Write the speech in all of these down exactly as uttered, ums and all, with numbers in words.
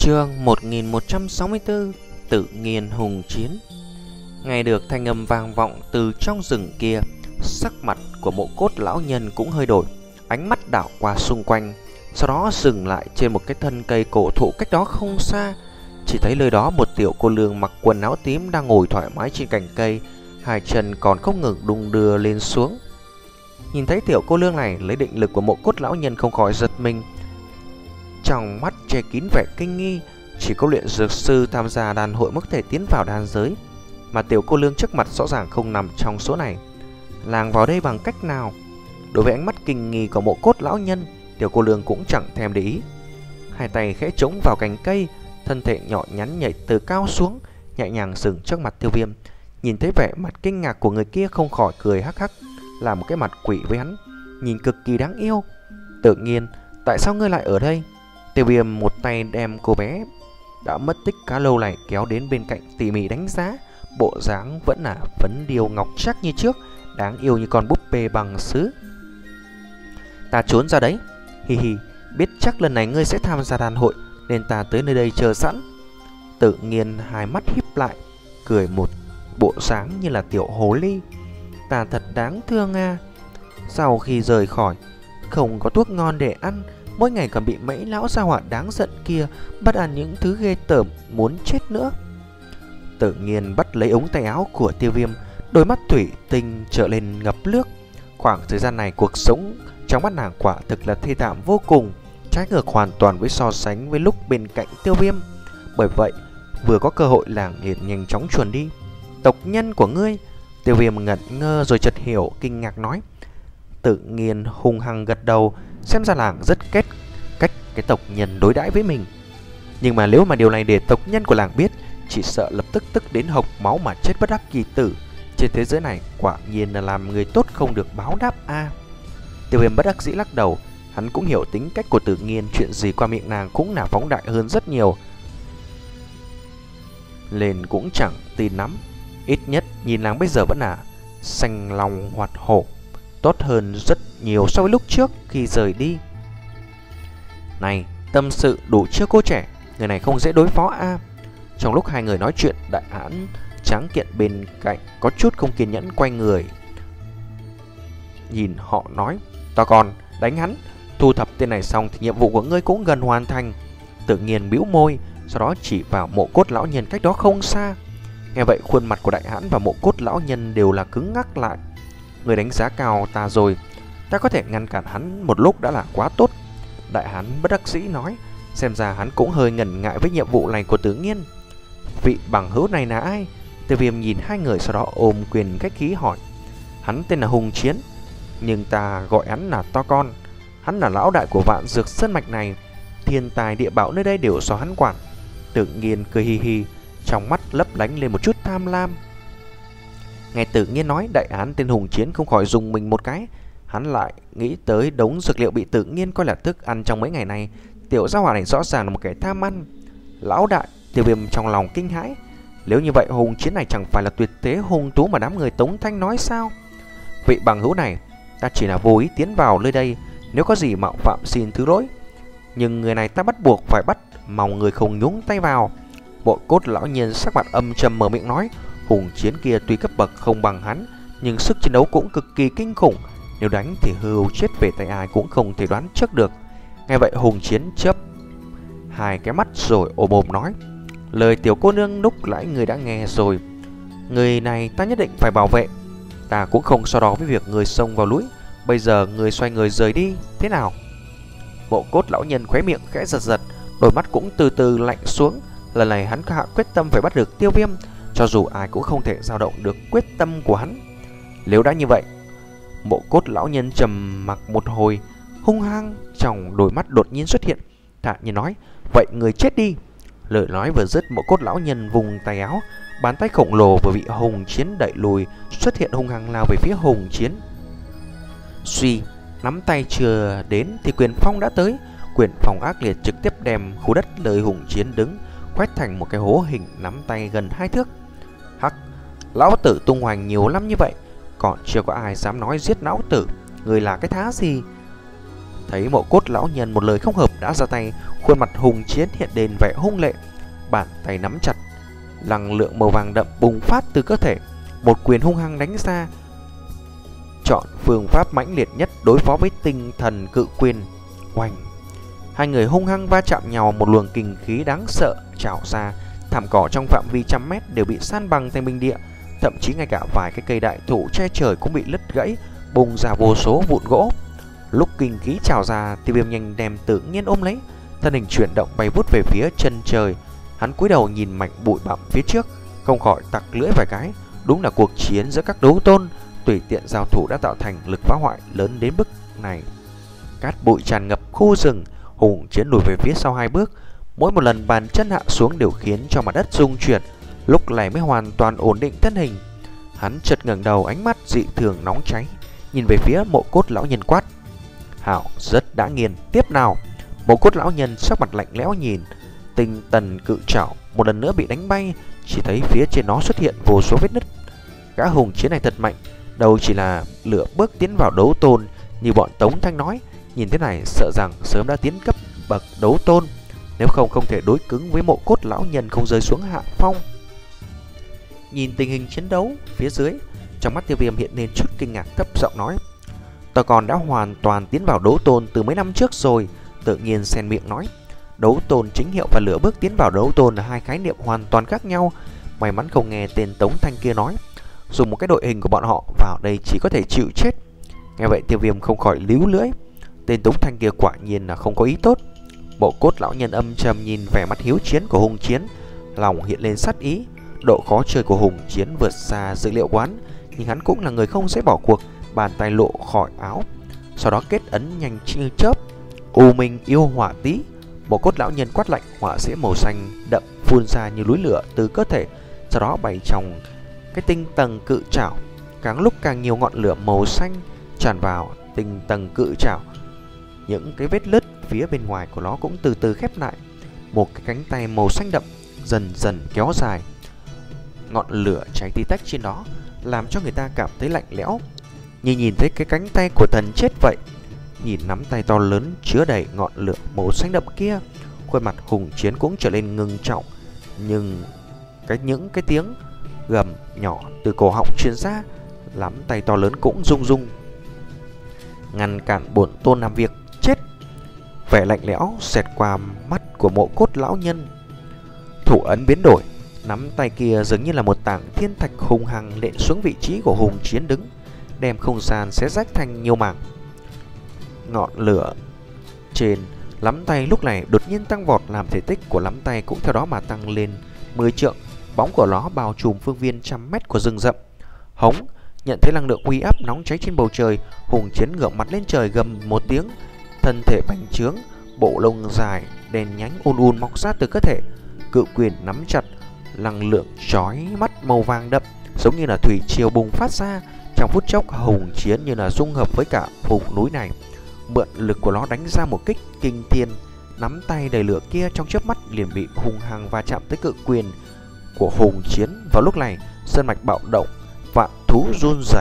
Chương một nghìn một trăm sáu mươi tư. Tự nhiên hùng chiến. Nghe được thanh âm vang vọng từ trong rừng kia, sắc mặt của Mộ Cốt lão nhân cũng hơi đổi, ánh mắt đảo qua xung quanh, sau đó dừng lại trên một cái thân cây cổ thụ cách đó không xa. Chỉ thấy nơi đó một tiểu cô nương mặc quần áo tím đang ngồi thoải mái trên cành cây, hai chân còn không ngừng đung đưa lên xuống. Nhìn thấy tiểu cô nương này, lấy định lực của Mộ Cốt lão nhân không khỏi giật mình. Trong mắt che kín vẻ kinh nghi, chỉ có luyện dược sư tham gia đan hội mới có thể tiến vào đan giới, mà tiểu cô nương trước mặt rõ ràng không nằm trong số này. Làng vào đây bằng cách nào? Đối với ánh mắt kinh nghi của Mộ Cốt lão nhân, tiểu cô nương cũng chẳng thèm để ý. Hai tay khẽ chống vào cành cây, thân thể nhỏ nhắn nhảy từ cao xuống, nhẹ nhàng dừng trước mặt Tiêu Viêm. Nhìn thấy vẻ mặt kinh ngạc của người kia, không khỏi cười hắc hắc, làm một cái mặt quỷ với hắn, nhìn cực kỳ đáng yêu. Tự nhiên, tại sao ngươi lại ở đây? Tiêu Viêm một tay đem cô bé đã mất tích khá lâu này kéo đến bên cạnh, tỉ mỉ đánh giá. Bộ dáng vẫn là phấn điêu ngọc trác như trước, đáng yêu như con búp bê bằng sứ. Ta trốn ra đấy, hi hi, biết chắc lần này ngươi sẽ tham gia đàn hội nên ta tới nơi đây chờ sẵn. Tự nhiên hai mắt híp lại, cười một bộ dáng như là tiểu hồ ly. Ta thật đáng thương à. Sau khi rời khỏi, không có thuốc ngon để ăn, mỗi ngày còn bị mấy lão gia hỏa đáng giận kia bắt ăn những thứ ghê tởm, muốn chết nữa. Tự nhiên bắt lấy ống tay áo của Tiêu Viêm, đôi mắt thủy tinh trở lên ngập nước. Khoảng thời gian này cuộc sống trong mắt nàng quả thực là thê thảm vô cùng, trái ngược hoàn toàn với so sánh với lúc bên cạnh Tiêu Viêm. Bởi vậy vừa có cơ hội làng liền nhanh chóng chuồn đi. Tộc nhân của ngươi? Tiêu Viêm ngẩn ngơ rồi chợt hiểu, kinh ngạc nói. Tự nhiên hung hăng gật đầu, xem ra làng rất kết cách cái tộc nhân đối đãi với mình. Nhưng mà nếu mà điều này để tộc nhân của làng biết, chỉ sợ lập tức tức đến hộc máu mà chết bất đắc kỳ tử. Trên thế giới này quả nhiên là làm người tốt không được báo đáp a. À. Tiêu Viêm bất đắc dĩ lắc đầu, hắn cũng hiểu tính cách của Tự Nhiên, chuyện gì qua miệng nàng cũng là phóng đại hơn rất nhiều, nên cũng chẳng tin lắm. Ít nhất nhìn nàng bây giờ vẫn là xanh lòng hoạt hổ, tốt hơn rất nhiều so với lúc trước khi rời đi. Này, tâm sự đủ chưa cô trẻ? Người này không dễ đối phó a. À. Trong lúc hai người nói chuyện, đại hãn tráng kiện bên cạnh có chút không kiên nhẫn quay người nhìn họ nói. To con, đánh hắn. Thu thập tên này xong thì nhiệm vụ của ngươi cũng gần hoàn thành. Tự Nhiên bĩu môi, sau đó chỉ vào Mộ Cốt lão nhân cách đó không xa. Nghe vậy khuôn mặt của đại hãn và Mộ Cốt lão nhân đều là cứng ngắc lại. Người đánh giá cao ta rồi, ta có thể ngăn cản hắn một lúc đã là quá tốt. Đại hãn bất đắc dĩ nói, xem ra hắn cũng hơi ngần ngại với nhiệm vụ này của Tự Nhiên. Vị bằng hữu này là ai? Tiêu Viêm nhìn hai người, sau đó ôm quyền khách khí hỏi. Hắn tên là Hùng Chiến, nhưng ta gọi hắn là To Con. Hắn là lão đại của Vạn Dược Sơn mạch này, thiên tài địa bảo nơi đây đều do hắn quản. Tự Nhiên cười hi hi, trong mắt lấp lánh lên một chút tham lam. Nghe Tự Nhiên nói đại hán tên Hùng Chiến, không khỏi dùng mình một cái. Hắn lại nghĩ tới đống dược liệu bị Tự Nhiên coi là thức ăn trong mấy ngày này. Tiểu gia hỏa này rõ ràng là một kẻ tham ăn. Lão đại, Tiêu Viêm trong lòng kinh hãi. Nếu như vậy Hùng Chiến này chẳng phải là tuyệt thế hung tú mà đám người Tống Thanh nói sao? Vị bằng hữu này, ta chỉ là vô ý tiến vào nơi đây, nếu có gì mạo phạm xin thứ lỗi. Nhưng người này ta bắt buộc phải bắt, mong người không nhúng tay vào. Bộ Cốt lão nhân sắc mặt âm trầm mở miệng nói. Hùng Chiến kia tuy cấp bậc không bằng hắn, nhưng sức chiến đấu cũng cực kỳ kinh khủng. Nếu đánh thì hưu chết về tay ai cũng không thể đoán trước được. Nghe vậy Hùng Chiến chớp hai cái mắt rồi ôm ôm nói. Lời tiểu cô nương lúc nãy người đã nghe rồi. Người này ta nhất định phải bảo vệ. Ta cũng không so đo với việc người xông vào núi. Bây giờ người xoay người rời đi, thế nào? Bộ Cốt lão nhân khóe miệng khẽ giật giật, đôi mắt cũng từ từ lạnh xuống. Lần này hắn hạ quyết tâm phải bắt được Tiêu Viêm, cho dù ai cũng không thể dao động được quyết tâm của hắn. Nếu đã như vậy, Bộ Cốt lão nhân trầm mặc một hồi, hung hăng trong đôi mắt đột nhiên xuất hiện, thản nhiên nói. Vậy người chết đi. Lời nói vừa dứt, Mộ Cốt lão nhân vùng tay áo, bàn tay khổng lồ vừa bị Hùng Chiến đẩy lùi, xuất hiện hung hăng lao về phía Hùng Chiến. Suy, nắm tay chưa đến thì quyền phong đã tới. Quyền phong ác liệt trực tiếp đem khu đất nơi Hùng Chiến đứng quét thành một cái hố hình nắm tay gần hai thước. Hắc, lão tử tung hoành nhiều lắm như vậy, còn chưa có ai dám nói giết lão tử. Người là cái thá gì? Thấy Mộ Cốt lão nhân một lời không hợp đã ra tay, Khuôn mặt Hùng Chiến hiện lên vẻ hung lệ, bàn tay nắm chặt, năng lượng màu vàng đậm bùng phát từ cơ thể, một quyền hung hăng đánh ra, chọn phương pháp mãnh liệt nhất đối phó với tinh thần cự quyền. Oanh! Hai người hung hăng va chạm nhau, một luồng kinh khí đáng sợ trào ra, thảm cỏ trong phạm vi trăm mét đều bị san bằng thành bình địa, thậm chí ngay cả vài cái cây đại thụ che trời cũng bị lứt gãy, bùng ra vô số vụn gỗ. Lúc kinh khí trào ra, Tiêu Viêm nhanh đem Tự Nhiên ôm lấy, thân hình chuyển động bay vút về phía chân trời. Hắn cúi đầu nhìn mảnh bụi bặm phía trước, không khỏi tặc lưỡi vài cái. Đúng là cuộc chiến giữa các đấu tôn tùy tiện giao thủ đã tạo thành lực phá hoại lớn đến mức này. Cát bụi tràn ngập khu rừng, Hùng Chiến lùi về phía sau hai bước, mỗi một lần bàn chân hạ xuống đều khiến cho mặt đất rung chuyển, lúc này mới hoàn toàn ổn định thân hình. Hắn chợt ngẩng đầu, ánh mắt dị thường nóng cháy, nhìn về phía Mộ Cốt lão nhân quát: "Hảo, rất đã nghiền, tiếp nào!" Mộ Cốt lão nhân sắc mặt lạnh lẽo nhìn tinh tần cự trảo một lần nữa bị đánh bay, chỉ thấy phía trên nó xuất hiện vô số vết nứt. Gã Hùng Chiến này thật mạnh, đâu chỉ là lửa bước tiến vào đấu tôn như bọn Tống Thanh nói, nhìn thế này sợ rằng sớm đã tiến cấp bậc đấu tôn, nếu không không thể đối cứng với Mộ Cốt lão nhân không rơi xuống hạ phong. Nhìn tình hình chiến đấu phía dưới, trong mắt Tiêu Viêm hiện lên chút kinh ngạc, thấp giọng nói: "Ta còn đã hoàn toàn tiến vào đấu tôn từ mấy năm trước rồi." Tự Nhiên xen miệng nói: "Đấu tôn chính hiệu và lửa bước tiến vào đấu tôn là hai khái niệm hoàn toàn khác nhau. May mắn không nghe tên Tống Thanh kia nói, dùng một cái đội hình của bọn họ vào đây chỉ có thể chịu chết." Nghe vậy Tiêu Viêm không khỏi líu lưỡi, tên Tống Thanh kia quả nhiên là không có ý tốt. Mộ Cốt lão nhân âm trầm nhìn vẻ mặt hiếu chiến của Hùng Chiến, lòng hiện lên sát ý. Độ khó chơi của Hùng Chiến vượt xa dự liệu quán, nhưng hắn cũng là người không dễ bỏ cuộc. Bàn tay lộ khỏi áo, sau đó kết ấn nhanh như chớp. U Minh yêu hỏa tí. Mộ Cốt lão nhân quát lạnh, hỏa diễm màu xanh đậm phun ra như núi lửa từ cơ thể, sau đó bày trong cái tinh tầng cự trảo. Càng lúc càng nhiều ngọn lửa màu xanh tràn vào tinh tầng cự trảo, những cái vết lứt phía bên ngoài của nó cũng từ từ khép lại. Một cái cánh tay màu xanh đậm dần dần kéo dài, ngọn lửa cháy tí tách trên đó làm cho người ta cảm thấy lạnh lẽo, như nhìn thấy cái cánh tay của thần chết vậy. Nhìn nắm tay to lớn chứa đầy ngọn lửa màu xanh đậm kia, khuôn mặt Hùng Chiến cũng trở nên ngưng trọng, nhưng cái những cái tiếng gầm nhỏ từ cổ họng truyền ra, nắm tay to lớn cũng rung rung. Ngăn cản bổn tôn làm việc, chết! Vẻ lạnh lẽo xẹt qua mắt của Mộ Cốt lão nhân. Thủ ấn biến đổi, nắm tay kia dường như là một tảng thiên thạch hùng hằng nện xuống vị trí của Hùng Chiến đứng, đem không gian xé rách thành nhiều mảng. Ngọn lửa trên nắm tay lúc này đột nhiên tăng vọt, làm thể tích của nắm tay cũng theo đó mà tăng lên mười trượng. Bóng của nó bao trùm phương viên trăm mét của rừng rậm. Hống! Nhận thấy năng lượng uy áp nóng cháy trên bầu trời, Hùng Chiến ngẩng mặt lên trời gầm một tiếng, thân thể bành trướng, bộ lông dài đen nhánh ùn ùn mọc ra từ cơ thể, cự quyền nắm chặt, năng lượng chói mắt màu vàng đậm giống như là thủy triều bùng phát ra. Trong phút chốc, Hùng Chiến như là dung hợp với cả vùng núi này, mượn lực của nó đánh ra một kích kinh thiên. Nắm tay đầy lửa kia trong chớp mắt liền bị hung hăng va chạm tới cự quyền của Hùng Chiến. Vào lúc này, sơn mạch bạo động, vạn thú run rẩy.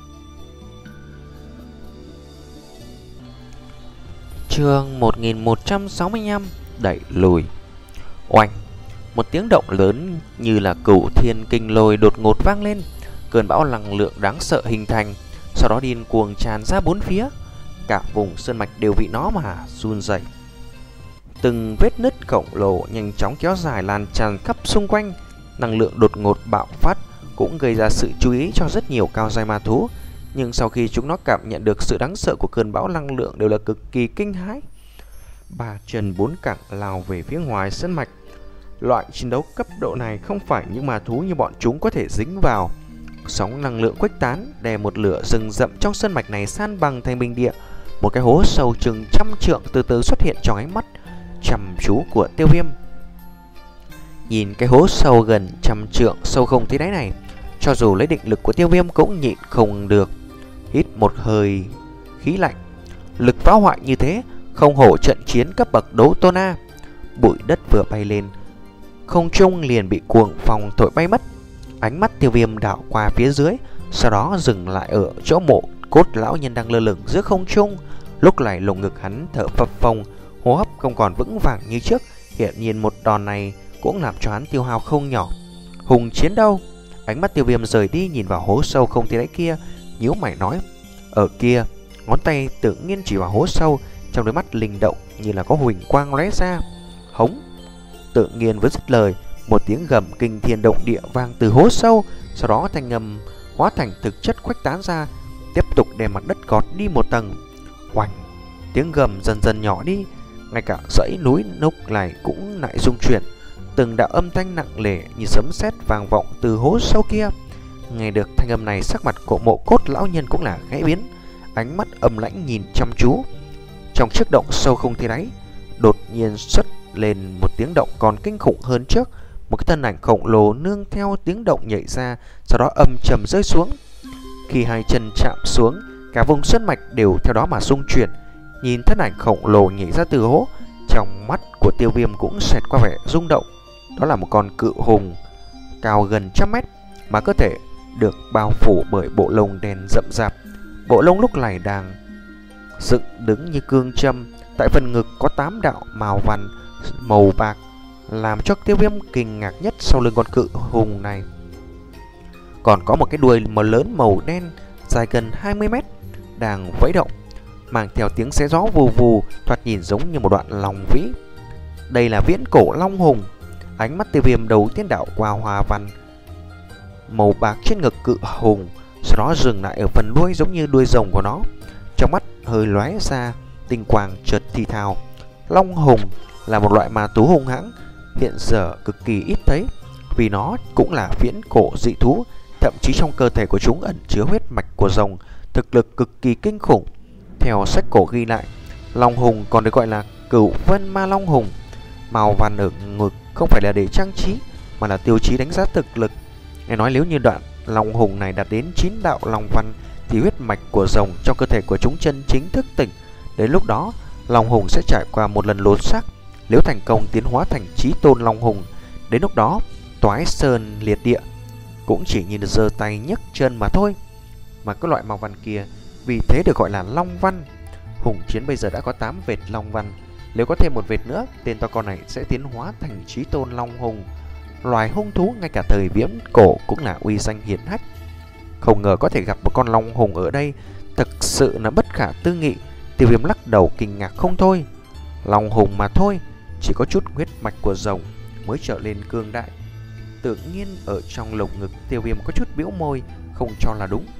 Chương một nghìn một trăm sáu mươi lăm, đẩy lùi. Oanh! Một tiếng động lớn như là cửu thiên kinh lôi đột ngột vang lên. Cơn bão năng lượng đáng sợ hình thành, sau đó điên cuồng tràn ra bốn phía. Cả vùng sơn mạch đều bị nó mà run rẩy. Từng vết nứt khổng lồ nhanh chóng kéo dài lan tràn khắp xung quanh. Năng lượng đột ngột bạo phát cũng gây ra sự chú ý cho rất nhiều cao giai ma thú, nhưng sau khi chúng nó cảm nhận được sự đáng sợ của cơn bão năng lượng đều là cực kỳ kinh hãi. Ba chân bốn cẳng lao về phía ngoài sơn mạch. Loại chiến đấu cấp độ này không phải những ma thú như bọn chúng có thể dính vào. Sóng năng lượng khuếch tán, đè một lửa rừng rậm trong sơn mạch này san bằng thành bình địa. Một cái hố sâu chừng trăm trượng từ từ xuất hiện trong ánh mắt chăm chú của Tiêu Viêm. Nhìn cái hố sâu gần trăm trượng sâu không thấy đáy này, cho dù lấy định lực của Tiêu Viêm cũng nhịn không được hít một hơi khí lạnh. Lực phá hoại như thế, không hổ trận chiến cấp bậc đấu tôn A. Bụi đất vừa bay lên, không trung liền bị cuồng phong thổi bay mất. Ánh mắt Tiêu Viêm đảo qua phía dưới, sau đó dừng lại ở chỗ Mộ Cốt lão nhân đang lơ lửng giữa không trung. Lúc này lồng ngực hắn thở phập phồng, hô hấp không còn vững vàng như trước. Hiện nhiên một đòn này cũng làm cho hắn tiêu hao không nhỏ. Hùng Chiến đâu? Ánh mắt Tiêu Viêm rời đi, nhìn vào hố sâu không thấy đáy kia, nhíu mày nói: ở kia. Ngón tay tự nhiên chỉ vào hố sâu, trong đôi mắt linh động như là có huỳnh quang lóe ra. Hống! Tự nhiên vừa dứt lời, một tiếng gầm kinh thiên động địa vang từ hố sâu, sau đó thanh âm hóa thành thực chất khuếch tán ra, tiếp tục đem mặt đất gọt đi một tầng. Oanh! Tiếng gầm dần dần nhỏ đi, ngay cả dãy núi lúc này cũng lại rung chuyển. Từng đạo âm thanh nặng nề như sấm sét vang vọng từ hố sâu kia. Nghe được thanh âm này, sắc mặt của Mộ Cốt lão nhân cũng là khẽ biến, ánh mắt âm lãnh nhìn chăm chú. Trong chiếc động sâu không thấy đáy, đột nhiên xuất lên một tiếng động còn kinh khủng hơn trước. Một cái thân ảnh khổng lồ nương theo tiếng động nhảy ra, sau đó âm trầm rơi xuống. Khi hai chân chạm xuống, cả vùng sơn mạch đều theo đó mà rung chuyển. Nhìn thân ảnh khổng lồ nhảy ra từ hố, trong mắt của Tiêu Viêm cũng xẹt qua vẻ rung động. Đó là một con cự hùng cao gần trăm mét, mà cơ thể được bao phủ bởi bộ lông đen rậm rạp. Bộ lông lúc này đang dựng đứng như cương châm. Tại phần ngực có tám đạo màu văn màu bạc, làm cho Tiêu Viêm kinh ngạc nhất sau lưng con cự hùng này còn có một cái đuôi màu lớn màu đen dài gần hai mươi mét đang vẫy động, mang theo tiếng xé gió vù vù, thoạt nhìn giống như một đoạn long vĩ. Đây là viễn cổ long hùng. Ánh mắt Tiêu Viêm đầu tiên đảo qua hoa văn màu bạc trên ngực cự hùng, sau đó dừng lại ở phần đuôi giống như đuôi rồng của nó. Trong mắt hơi lóe ra tinh quang, chợt thì thào: long hùng là một loại ma thú hung hãng, hiện giờ cực kỳ ít thấy, vì nó cũng là viễn cổ dị thú. Thậm chí trong cơ thể của chúng ẩn chứa huyết mạch của rồng, thực lực cực kỳ kinh khủng. Theo sách cổ ghi lại, long hùng còn được gọi là Cửu Vân Ma Long Hùng. Màu vằn ở ngực không phải là để trang trí, mà là tiêu chí đánh giá thực lực. Nghe nói nếu như đoạn long hùng này đạt đến chín đạo long văn, thì huyết mạch của rồng trong cơ thể của chúng chân chính thức tỉnh. Đến lúc đó, long hùng sẽ trải qua một lần lột xác. Nếu thành công tiến hóa thành chí tôn long hùng, đến lúc đó toái sơn liệt địa cũng chỉ nhìn giơ tay nhấc chân mà thôi. Mà cái loại màu văn kia vì thế được gọi là long văn. Hùng Chiến bây giờ đã có tám vệt long văn, nếu có thêm một vệt nữa, tên to con này sẽ tiến hóa thành chí tôn long hùng. Loài hung thú ngay cả thời viễn cổ cũng là uy danh hiển hách. Không ngờ có thể gặp một con long hùng ở đây, thực sự là bất khả tư nghị. Tiêu Viêm lắc đầu kinh ngạc không thôi. Long hùng mà thôi, chỉ có chút huyết mạch của rồng mới trở lên cương đại. Tự nhiên ở trong lồng ngực Tiêu Viêm có chút bĩu môi, không cho là đúng.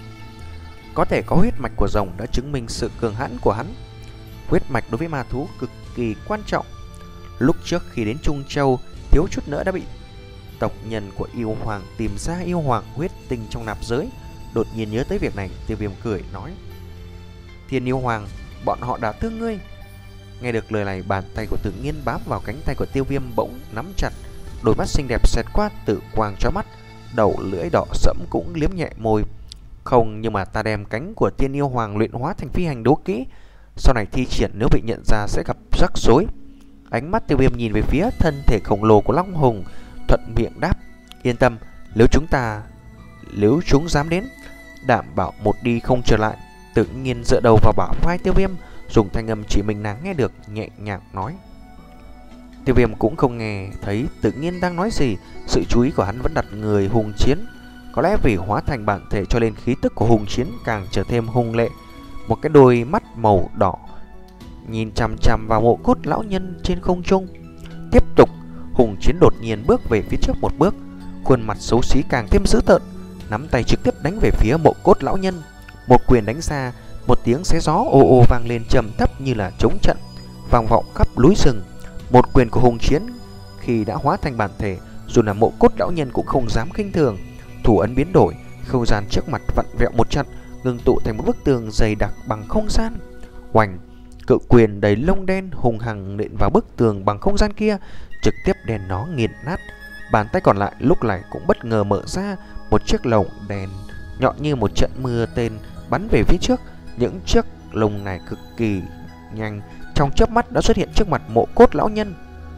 Có thể có huyết mạch của rồng đã chứng minh sự cường hãn của hắn. Huyết mạch đối với ma thú cực kỳ quan trọng. Lúc trước khi đến Trung Châu, thiếu chút nữa đã bị tộc nhân của yêu hoàng tìm ra yêu hoàng huyết tinh trong nạp giới. Đột nhiên nhớ tới việc này, Tiêu Viêm cười nói: Thiên yêu hoàng, bọn họ đã thương ngươi. Nghe được lời này, bàn tay của Tự Nhiên bám vào cánh tay của Tiêu Viêm bỗng nắm chặt. Đôi mắt xinh đẹp xẹt qua tự quang cho mắt, đầu lưỡi đỏ sẫm cũng liếm nhẹ môi. Không, nhưng mà ta đem cánh của Tiên yêu hoàng luyện hóa thành phi hành đố kỹ, sau này thi triển nếu bị nhận ra sẽ gặp rắc rối. Ánh mắt Tiêu Viêm nhìn về phía thân thể khổng lồ của long hùng, thuận miệng đáp: Yên tâm, nếu chúng ta nếu chúng dám đến, đảm bảo một đi không trở lại. Tự Nhiên dựa đầu vào bả vai Tiêu Viêm, dùng thanh âm chỉ mình nàng nghe được, nhẹ nhàng nói. Tiêu Viêm cũng không nghe thấy Tự Nhiên đang nói gì. Sự chú ý của hắn vẫn đặt người Hùng Chiến. Có lẽ vì hóa thành bản thể cho nên khí tức của Hùng Chiến càng trở thêm hung lệ. Một cái đôi mắt màu đỏ nhìn chằm chằm vào Mộ Cốt lão nhân trên không trung. Tiếp tục, Hùng Chiến đột nhiên bước về phía trước một bước, khuôn mặt xấu xí càng thêm dữ tợn, nắm tay trực tiếp đánh về phía Mộ Cốt lão nhân. Một quyền đánh ra, một tiếng xé gió ồ ồ vang lên trầm thấp như là trống trận, vang vọng khắp núi rừng. Một quyền của Hùng Chiến khi đã hóa thành bản thể, dù là Mộ Cốt lão nhân cũng không dám khinh thường. Thủ ấn biến đổi, không gian trước mặt vặn vẹo một trận, ngưng tụ thành một bức tường dày đặc bằng không gian. Oành, cự quyền đầy lông đen hùng hằng nện vào bức tường bằng không gian kia, trực tiếp đèn nó nghiền nát. Bàn tay còn lại lúc này cũng bất ngờ mở ra, một chiếc lồng đèn nhọn như một trận mưa tên bắn về phía trước. Những chiếc lồng này cực kỳ nhanh, trong chớp mắt đã xuất hiện trước mặt Mộ Cốt lão nhân.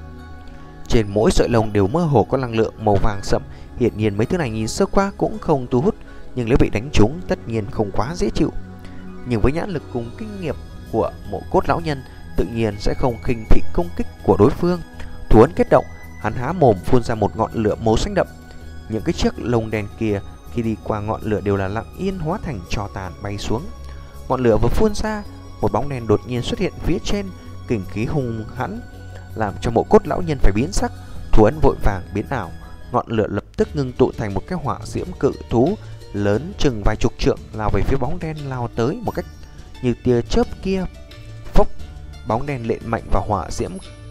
Trên mỗi sợi lồng đều mơ hồ có năng lượng màu vàng sậm. Hiển nhiên mấy thứ này nhìn sơ qua cũng không thu hút, nhưng nếu bị đánh trúng tất nhiên không quá dễ chịu. Nhưng với nhãn lực cùng kinh nghiệm của Mộ Cốt lão nhân tự nhiên sẽ không khinh thị công kích của đối phương. Thủ ấn kết động, hắn há mồm phun ra một ngọn lửa màu xanh đậm. Những cái chiếc lông đen kia khi đi qua ngọn lửa đều là lặng yên hóa thành tro tàn bay xuống. Ngọn lửa vừa phun ra, một bóng đen đột nhiên xuất hiện phía trên, kình khí hung hãn làm cho Mộ Cốt lão nhân phải biến sắc. Thủ ấn vội vàng biến ảo, ngọn lửa lập tức ngưng tụ thành một cái hỏa diễm cự thú lớn chừng vài chục trượng lao về phía bóng đen lao tới một cách như tia chớp kia. Phốc, bóng đen lện mạnh vào hỏa diễm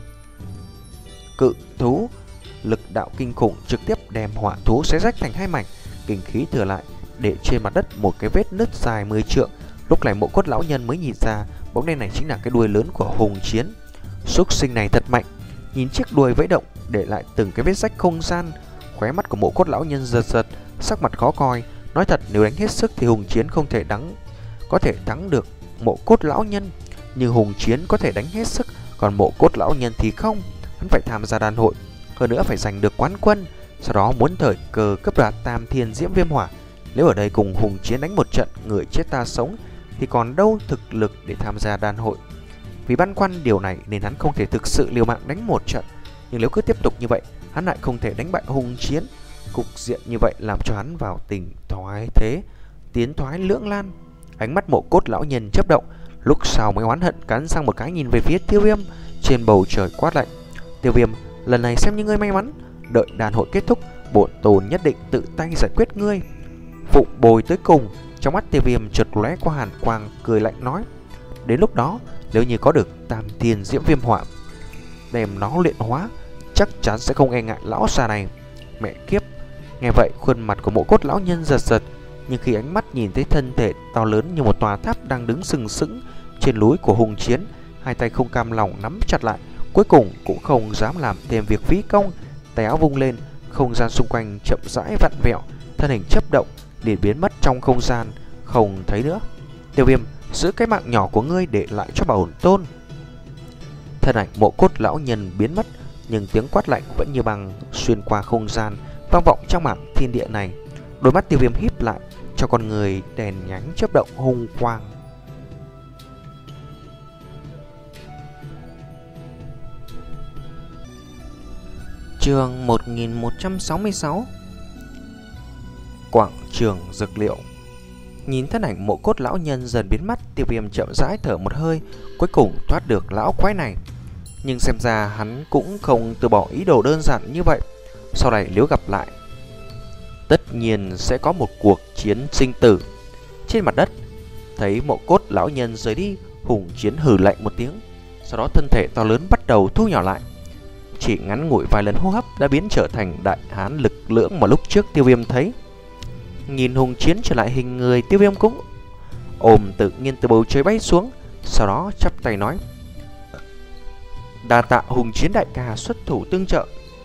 cự thú, lực đạo kinh khủng trực tiếp đem hỏa thú xé rách thành hai mảnh, kinh khí thừa lại để trên mặt đất một cái vết nứt dài mười trượng. Lúc này Mộ Cốt lão nhân mới nhìn ra bóng đen này chính là cái đuôi lớn của Hùng Chiến. Súc sinh này thật mạnh, nhìn chiếc đuôi vẫy động để lại từng cái vết rách không gian. Khóe mắt của Mộ Cốt lão nhân giật giật, sắc mặt khó coi. Nói thật, nếu đánh hết sức thì Hùng Chiến không thể đắng có thể thắng được Mộ Cốt lão nhân, nhưng Hùng Chiến có thể đánh hết sức, còn Mộ Cốt lão nhân thì không. Hắn phải tham gia đàn hội, hơn nữa phải giành được quán quân, sau đó muốn thời cơ cấp đoạt Tam Thiên Diễm Viêm Hỏa. Nếu ở đây cùng Hùng Chiến đánh một trận người chết ta sống thì còn đâu thực lực để tham gia đàn hội. Vì băn khoăn điều này nên hắn không thể thực sự liều mạng đánh một trận, nhưng nếu cứ tiếp tục như vậy, hắn lại không thể đánh bại Hùng Chiến. Cục diện như vậy làm cho hắn vào tình thoái thế, tiến thoái lưỡng lan. Ánh mắt Mộ Cốt lão nhân chớp động, lúc sau mới oán hận cắn sang một cái nhìn về phía Tiêu Viêm. Trên bầu trời quát lạnh: Tiêu Viêm, lần này xem như ngươi may mắn, đợi đàn hội kết thúc, bổn tôn nhất định tự tay giải quyết ngươi. Phụng bồi tới cùng. Trong mắt Tiêu Viêm chợt lóe qua hàn quang, cười lạnh nói: đến lúc đó, nếu như có được Tam Thiên Diễm Viêm Hỏa đem nó luyện hóa, chắc chắn sẽ không e ngại lão già này. Mẹ kiếp! Nghe vậy, khuôn mặt của Mộ Cốt lão nhân giật giật, nhưng khi ánh mắt nhìn thấy thân thể to lớn như một tòa tháp đang đứng sừng sững trên núi của Hùng Chiến, hai tay không cam lòng nắm chặt lại, cuối cùng cũng không dám làm thêm việc phí công. Tay áo vung lên, không gian xung quanh chậm rãi vặn vẹo, thân hình chớp động liền biến mất trong không gian, không thấy nữa. Tiêu Viêm, giữ cái mạng nhỏ của ngươi để lại cho bổn tôn. Thân ảnh Mộ Cốt lão nhân biến mất, nhưng tiếng quát lạnh vẫn như bằng xuyên qua không gian, vang vọng trong mảng thiên địa này. Đôi mắt Tiêu Viêm híp lại, cho con người đèn nhánh chớp động hung quang. Chương một nghìn một trăm sáu mươi sáu. Quảng trường dược liệu. Nhìn thân ảnh Mộ Cốt lão nhân dần biến mất, Tiêu Viêm chậm rãi thở một hơi, cuối cùng thoát được lão quái này. Nhưng xem ra hắn cũng không từ bỏ ý đồ đơn giản như vậy. Sau này nếu gặp lại, tất nhiên sẽ có một cuộc chiến sinh tử. Trên mặt đất, thấy Mộ Cốt lão nhân rời đi, Hùng Chiến hừ lạnh một tiếng, sau đó thân thể to lớn bắt đầu thu nhỏ lại. Chỉ ngắn ngủi vài lần hô hấp đã biến trở thành đại hán lực lưỡng mà lúc trước Tiêu Viêm thấy. Nhìn Hùng Chiến trở lại hình người, Tiêu Viêm cũng ôm tự nhiên từ bầu trời bay xuống, sau đó chắp tay nói: đa tạ Hùng Chiến đại ca xuất thủ tương trợ.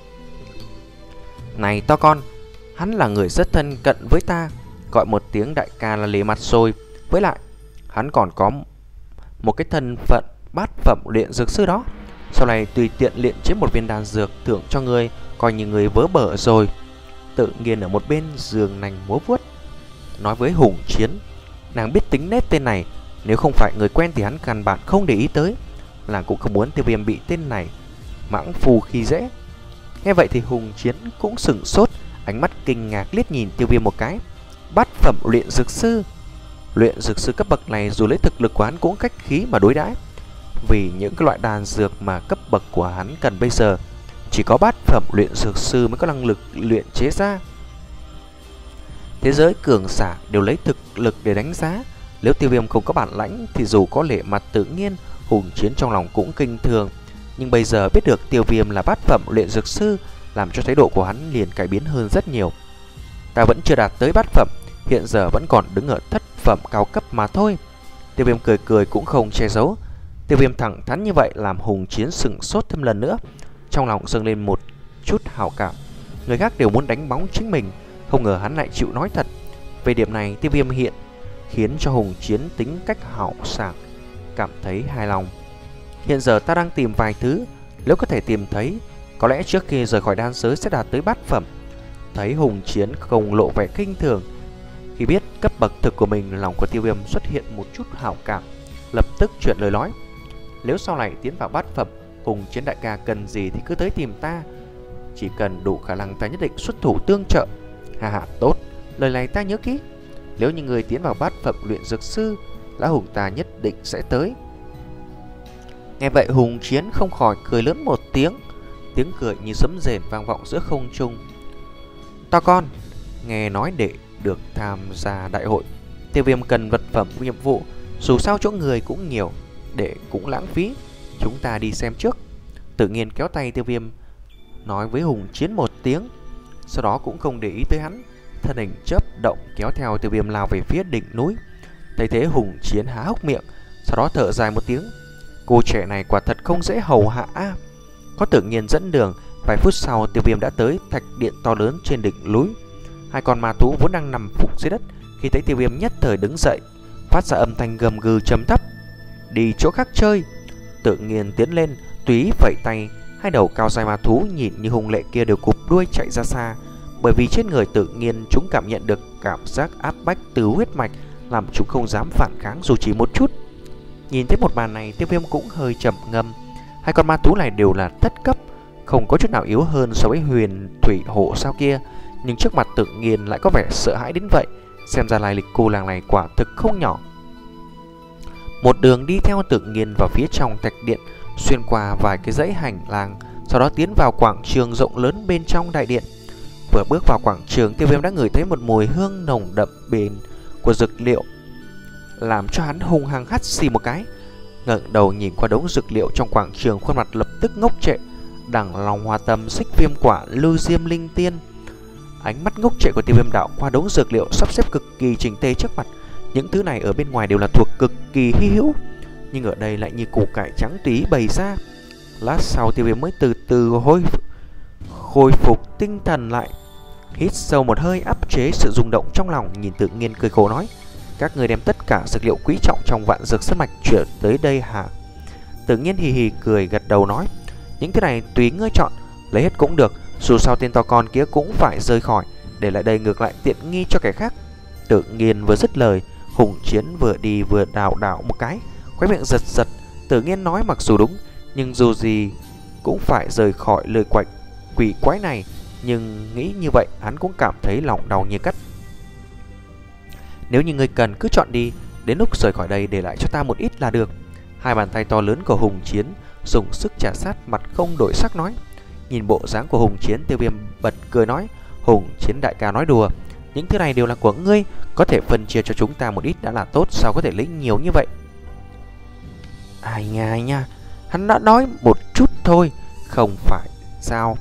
Này to con, hắn là người rất thân cận với ta, gọi một tiếng đại ca là lề mặt rồi. Với lại, hắn còn có một cái thân phận bát phẩm luyện dược sư đó. Sau này tùy tiện luyện chế một viên đan dược thưởng cho ngươi, coi như người vớ bở rồi. Tự nhiên ở một bên giường nành múa vuốt nói với Hùng Chiến. Nàng biết tính nét tên này, nếu không phải người quen thì hắn căn bản không để ý tới. Nàng cũng không muốn Tiêu Viêm bị tên này mãng phù khi dễ. Nghe vậy thì Hùng Chiến cũng sửng sốt, ánh mắt kinh ngạc liếc nhìn Tiêu Viêm một cái. Bát phẩm luyện dược sư. Luyện dược sư cấp bậc này dù lấy thực lực của hắn cũng cách khí mà đối đãi, vì những cái loại đan dược mà cấp bậc của hắn cần bây giờ chỉ có bát phẩm luyện dược sư mới có năng lực luyện chế ra. Thế giới cường giả đều lấy thực lực để đánh giá. Nếu Tiêu Viêm không có bản lãnh thì dù có lệ mặt tự nhiên, Hùng Chiến trong lòng cũng kinh thường. Nhưng bây giờ biết được Tiêu Viêm là bát phẩm luyện dược sư, làm cho thái độ của hắn liền cải biến hơn rất nhiều. Ta vẫn chưa đạt tới bát phẩm, hiện giờ vẫn còn đứng ở thất phẩm cao cấp mà thôi. Tiêu Viêm cười cười cũng không che giấu. Tiêu Viêm thẳng thắn như vậy làm Hùng Chiến sửng sốt thêm lần nữa, trong lòng dâng lên một chút hảo cảm. Người khác đều muốn đánh bóng chính mình, không ngờ hắn lại chịu nói thật. Về điểm này, Tiêu Viêm hiện khiến cho Hùng Chiến tính cách hảo sảng cảm thấy hài lòng. Hiện giờ ta đang tìm vài thứ, nếu có thể tìm thấy, có lẽ trước khi rời khỏi đan giới sẽ đạt tới bát phẩm. Thấy Hùng Chiến không lộ vẻ kinh thường, khi biết cấp bậc thực của mình, lòng của Tiêu Viêm xuất hiện một chút hảo cảm, lập tức chuyển lời nói: Nếu sau này tiến vào bát phẩm, Hùng Chiến đại ca cần gì thì cứ tới tìm ta. Chỉ cần đủ khả năng ta nhất định xuất thủ tương trợ. Hà hà, tốt, lời này ta nhớ kỹ. Nếu như người tiến vào bát phẩm luyện dược sư, Lão Hùng ta nhất định sẽ tới. Nghe vậy Hùng Chiến không khỏi cười lớn một tiếng. Tiếng cười như sấm rền vang vọng giữa không trung. To con, nghe nói để được tham gia đại hội, Tiêu Viêm cần vật phẩm nhiệm vụ. Dù sao chỗ người cũng nhiều, để cũng lãng phí. Chúng ta đi xem trước. Tự nhiên kéo tay Tiêu Viêm, nói với Hùng Chiến một tiếng. Sau đó cũng không để ý tới hắn, thân hình chớp động kéo theo Tiêu Viêm lao về phía đỉnh núi. Thấy thế Hùng Chiến há hốc miệng, sau đó thở dài một tiếng. Cô trẻ này quả thật không dễ hầu hạ. Có Tự nhiên dẫn đường, vài phút sau Tiêu Viêm đã tới thạch điện to lớn trên đỉnh núi. Hai con ma thú vốn đang nằm phục dưới đất, khi thấy Tiêu Viêm nhất thời đứng dậy, phát ra âm thanh gầm gừ trầm thấp. Đi chỗ khác chơi. Tự nhiên tiến lên, túy vẫy tay. Hai đầu cao dài ma thú nhìn như hung lệ kia đều cụp đuôi chạy ra xa. Bởi vì trên người Tự nhiên chúng cảm nhận được cảm giác áp bách từ huyết mạch, làm chúng không dám phản kháng dù chỉ một chút. Nhìn thấy một màn này, Tiêu Viêm cũng hơi trầm ngâm. Hai con ma thú này đều là thất cấp, không có chút nào yếu hơn so với huyền thủy hổ sao kia, nhưng trước mặt Tự nhiên lại có vẻ sợ hãi đến vậy. Xem ra lai lịch cô làng này quả thực không nhỏ. Một đường đi theo Tự nhiên vào phía trong thạch điện, xuyên qua vài cái dãy hành lang, sau đó tiến vào quảng trường rộng lớn bên trong đại điện. Vừa bước vào quảng trường, Tiêu Viêm đã ngửi thấy một mùi hương nồng đậm bền của dược liệu, làm cho hắn hung hăng hắt xì một cái. Ngẩng đầu nhìn qua đống dược liệu trong quảng trường, khuôn mặt lập tức ngốc trệ. Đằng Long Hoa Tâm, Xích Viêm Quả, Lưu Diêm Linh Tiên. Ánh mắt ngốc trệ của Tiêu Viêm đảo qua đống dược liệu sắp xếp cực kỳ chỉnh tề trước mặt. Những thứ này ở bên ngoài đều là thuộc cực kỳ hy hữu, nhưng ở đây lại như củ cải trắng tùy bày ra. Lát sau Tiêu Viêm mới từ từ hồi khôi phục tinh thần lại, hít sâu một hơi áp chế sự rung động trong lòng, nhìn Tự nhiên cười khổ nói: các người đem tất cả dược liệu quý trọng trong vạn dược sơn mạch chuyển tới đây hả? Tự nhiên hì hì cười gật đầu nói: những thứ này tùy ngươi chọn, lấy hết cũng được, dù sao tên to con kia cũng phải rời khỏi, để lại đây ngược lại tiện nghi cho kẻ khác. Tự nhiên vừa dứt lời, Hùng Chiến vừa đi vừa đảo đảo một cái, khóe miệng giật giật. Tự nhiên nói mặc dù đúng, nhưng dù gì cũng phải rời khỏi lời quạnh quỷ quái này. Nhưng nghĩ như vậy hắn cũng cảm thấy lòng đau như cắt. Nếu như ngươi cần cứ chọn đi, đến lúc rời khỏi đây để lại cho ta một ít là được. Hai bàn tay to lớn của Hùng Chiến dùng sức chà sát, mặt không đổi sắc nói. Nhìn bộ dáng của Hùng Chiến, Tiêu Viêm bật cười nói: Hùng Chiến đại ca nói đùa, những thứ này đều là của ngươi, có thể phân chia cho chúng ta một ít đã là tốt, sao có thể lấy nhiều như vậy? Ai nha ai nha, hắn đã nói một chút thôi, không phải sao?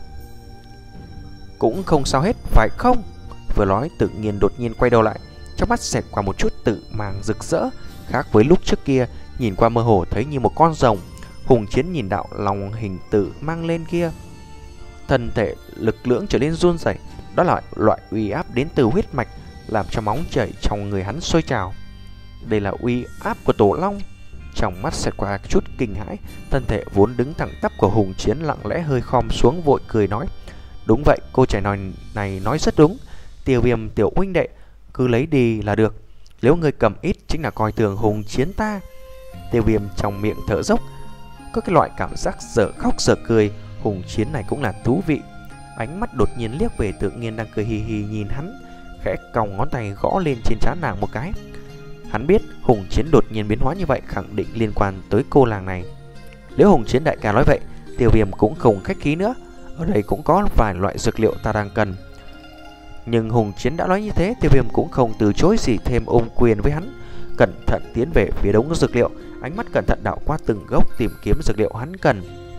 Cũng không sao hết, phải không? Vừa nói Tự nhiên đột nhiên quay đầu lại, trong mắt xẹt qua một chút tự màng rực rỡ, khác với lúc trước kia, nhìn qua mơ hồ thấy như một con rồng. Hùng Chiến nhìn đạo lòng hình tử mang lên kia, thân thể lực lưỡng trở nên run rẩy. Đó là loại uy áp đến từ huyết mạch, làm cho máu chảy trong người hắn sôi trào. Đây là uy áp của Tổ Long. Trong mắt xẹt qua chút kinh hãi, thân thể vốn đứng thẳng tắp của Hùng Chiến lặng lẽ hơi khom xuống, vội cười nói: đúng vậy, cô trẻ nói này nói rất đúng. Tiêu Viêm tiểu huynh đệ, cứ lấy đi là được. Nếu người cầm ít chính là coi thường Hùng Chiến ta. Tiêu Viêm trong miệng thở dốc, có cái loại cảm giác dở khóc dở cười. Hùng Chiến này cũng là thú vị. Ánh mắt đột nhiên liếc về Tự nhiên đang cười hì hì nhìn hắn, khẽ còng ngón tay gõ lên trên trán nàng một cái. Hắn biết Hùng Chiến đột nhiên biến hóa như vậy khẳng định liên quan tới cô làng này. Nếu Hùng Chiến đại ca nói vậy, Tiêu Viêm cũng không khách khí nữa. Ở đây cũng có vài loại dược liệu ta đang cần. Nhưng Hùng Chiến đã nói như thế, Tiêu Viêm cũng không từ chối gì, thêm ôm quyền với hắn, cẩn thận tiến về phía đống dược liệu, ánh mắt cẩn thận đảo qua từng gốc tìm kiếm dược liệu hắn cần.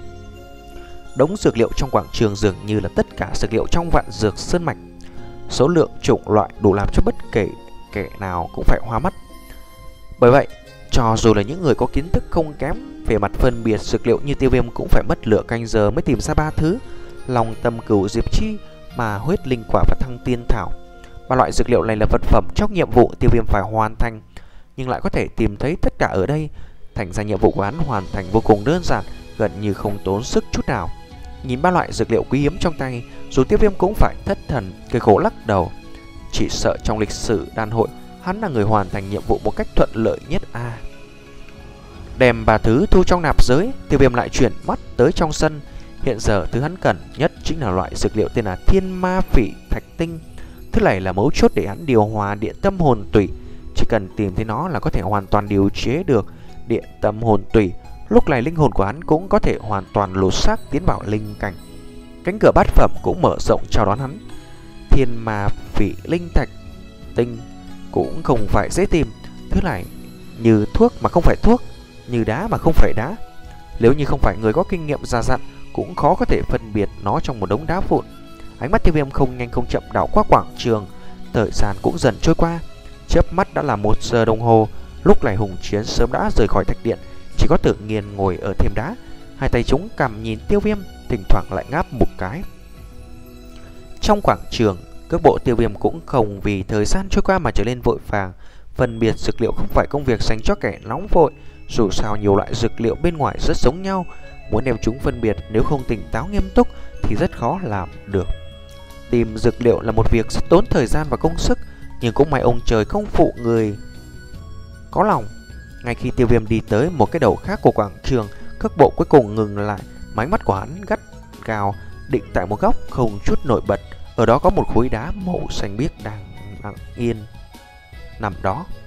Đống dược liệu trong quảng trường dường như là tất cả dược liệu trong vạn dược sơn mạch, số lượng chủng loại đủ làm cho bất kể kẻ nào cũng phải hoa mắt. Bởi vậy, cho dù là những người có kiến thức không kém về mặt phân biệt dược liệu như Tiêu Viêm cũng phải mất lửa canh giờ mới tìm ra ba thứ: Long Tâm Cửu Diệp Chi, mà huyết linh quả và thăng tiên thảo. Ba loại dược liệu này là vật phẩm trong nhiệm vụ Tiêu Viêm phải hoàn thành, nhưng lại có thể tìm thấy tất cả ở đây. Thành ra nhiệm vụ của hắn hoàn thành vô cùng đơn giản, gần như không tốn sức chút nào. Nhìn ba loại dược liệu quý hiếm trong tay, dù Tiêu Viêm cũng phải thất thần, cười khổ lắc đầu. Chỉ sợ trong lịch sử đan hội, hắn là người hoàn thành nhiệm vụ một cách thuận lợi nhất a. À. Đem ba thứ thu trong nạp giới, Tiêu Viêm lại chuyển mắt tới trong sân. Hiện giờ thứ hắn cần nhất chính là loại dược liệu tên là Thiên Ma Phỉ Thạch Tinh. Thứ này là mấu chốt để hắn điều hòa địa tâm hồn tủy. Chỉ cần tìm thấy nó là có thể hoàn toàn điều chế được địa tâm hồn tủy. Lúc này linh hồn của hắn cũng có thể hoàn toàn lột xác tiến vào linh cảnh. Cánh cửa bát phẩm cũng mở rộng chào đón hắn. Thiên Ma Phỉ Linh Thạch Tinh cũng không phải dễ tìm. Thứ này như thuốc mà không phải thuốc, như đá mà không phải đá. Nếu như không phải người có kinh nghiệm già dặn, cũng khó có thể phân biệt nó trong một đống đá vụn. Ánh mắt Tiêu Viêm không nhanh không chậm đảo qua quảng trường. Thời gian cũng dần trôi qua. Chớp mắt đã là một giờ đồng hồ. Lúc này Hùng Chiến sớm đã rời khỏi thạch điện. Chỉ có Tự Nghiên ngồi ở thềm đá, hai tay chúng cầm nhìn Tiêu Viêm, thỉnh thoảng lại ngáp một cái. Trong quảng trường, cước bộ Tiêu Viêm cũng không vì thời gian trôi qua mà trở nên vội vàng. Phân biệt dược liệu không phải công việc dành cho kẻ nóng vội. Dù sao nhiều loại dược liệu bên ngoài rất giống nhau, muốn đem chúng phân biệt nếu không tỉnh táo nghiêm túc thì rất khó làm được. Tìm dược liệu là một việc rất tốn thời gian và công sức, nhưng cũng may ông trời không phụ người có lòng. Ngay khi Tiêu Viêm đi tới một cái đầu khác của quảng trường, cước bộ cuối cùng ngừng lại. Máy mắt của hắn gắt gao định tại một góc không chút nổi bật. Ở đó có một khối đá màu xanh biếc đang lặng yên nằm đó.